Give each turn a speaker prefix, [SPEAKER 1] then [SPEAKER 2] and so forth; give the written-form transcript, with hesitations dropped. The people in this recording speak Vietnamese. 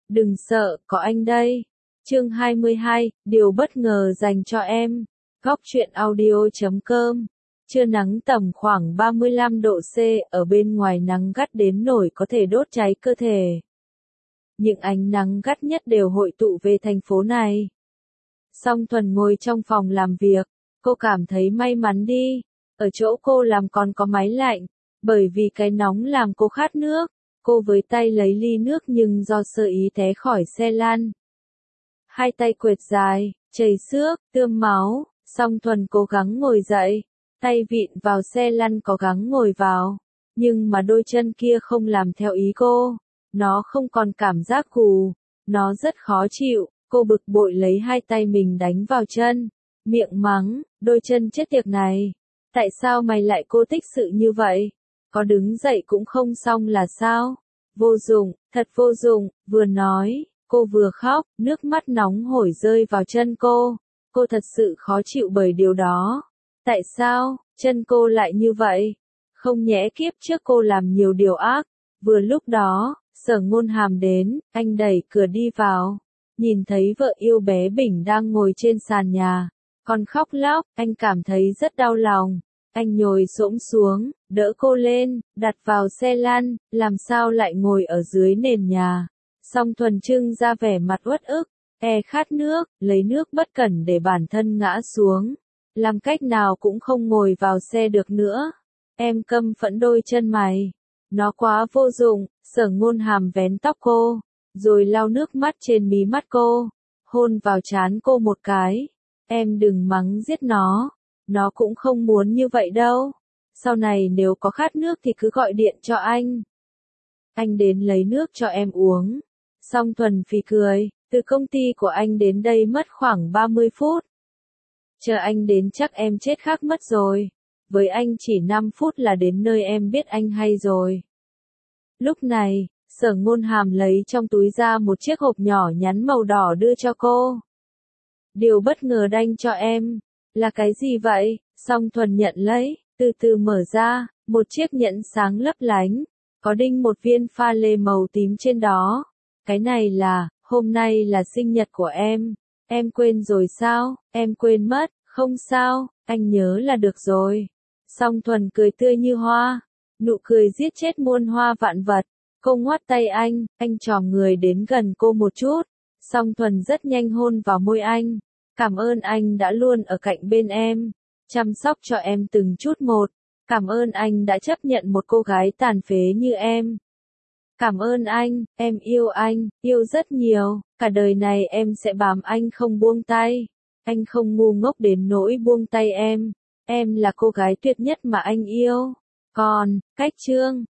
[SPEAKER 1] Đừng sợ, có anh đây. Chương 22, điều bất ngờ dành cho em. Góc truyện audio.com. Trưa nắng tầm khoảng 35 độ C, ở bên ngoài nắng gắt đến nỗi có thể đốt cháy cơ thể. Những ánh nắng gắt nhất đều hội tụ về thành phố này. Song Thuần ngồi trong phòng làm việc, cô cảm thấy may mắn đi. Ở chỗ cô làm còn có máy lạnh, bởi vì cái nóng làm cô khát nước. Cô với tay lấy ly nước nhưng do sơ ý té khỏi xe lăn. Hai tay quệt dài, chảy xước, tươm máu, Song Thuần cố gắng ngồi dậy, tay vịn vào xe lăn cố gắng ngồi vào. Nhưng mà đôi chân kia không làm theo ý cô, nó không còn cảm giác gù, nó rất khó chịu, cô bực bội lấy hai tay mình đánh vào chân, miệng mắng, đôi chân chết tiệt này, tại sao mày lại cố tích sự như vậy? Có đứng dậy cũng không xong là sao? Vô dụng, thật vô dụng, vừa nói, cô vừa khóc, nước mắt nóng hổi rơi vào chân cô. Cô thật sự khó chịu bởi điều đó. Tại sao, chân cô lại như vậy? Không nhẽ kiếp trước cô làm nhiều điều ác. Vừa lúc đó, Sở Ngôn Hàm đến, anh đẩy cửa đi vào. Nhìn thấy vợ yêu bé Bình đang ngồi trên sàn nhà, còn khóc lóc, anh cảm thấy rất đau lòng. Anh nhồi xổm xuống, đỡ cô lên, đặt vào xe lăn, làm sao lại ngồi ở dưới nền nhà. Song Thuần trưng ra vẻ mặt uất ức, khát nước, lấy nước bất cẩn để bản thân ngã xuống. Làm cách nào cũng không ngồi vào xe được nữa. Em căm phẫn đôi chân mày. Nó quá vô dụng. Sở Ngôn Hàm vén tóc cô, rồi lau nước mắt trên mí mắt cô, hôn vào trán cô một cái. Em đừng mắng giết nó cũng không muốn như vậy đâu. Sau này nếu có khát nước thì cứ gọi điện cho anh. Anh đến lấy nước cho em uống. Song Thuần phì cười, từ công ty của anh đến đây mất khoảng 30 phút. Chờ anh đến chắc em chết khát mất rồi. Với anh chỉ 5 phút là đến nơi em biết anh hay rồi. Lúc này, Sở Ngôn Hàm lấy trong túi ra một chiếc hộp nhỏ nhắn màu đỏ đưa cho cô. Điều bất ngờ đanh cho em. Là cái gì vậy? Song Thuần nhận lấy, từ từ mở ra, một chiếc nhẫn sáng lấp lánh, có đinh một viên pha lê màu tím trên đó. Cái này là, hôm nay là sinh nhật của em. Em quên rồi sao? Em quên mất, không sao, anh nhớ là được rồi. Song Thuần cười tươi như hoa, nụ cười giết chết muôn hoa vạn vật. Cô ngoắt tay anh chòm người đến gần cô một chút. Song Thuần rất nhanh hôn vào môi anh. Cảm ơn anh đã luôn ở cạnh bên em, chăm sóc cho em từng chút một. Cảm ơn anh đã chấp nhận một cô gái tàn phế như em. Cảm ơn em yêu rất nhiều, cả đời này em sẽ bám anh không buông tay. Anh không ngu ngốc đến nỗi buông tay em là cô gái tuyệt nhất mà anh yêu. Còn, cách chương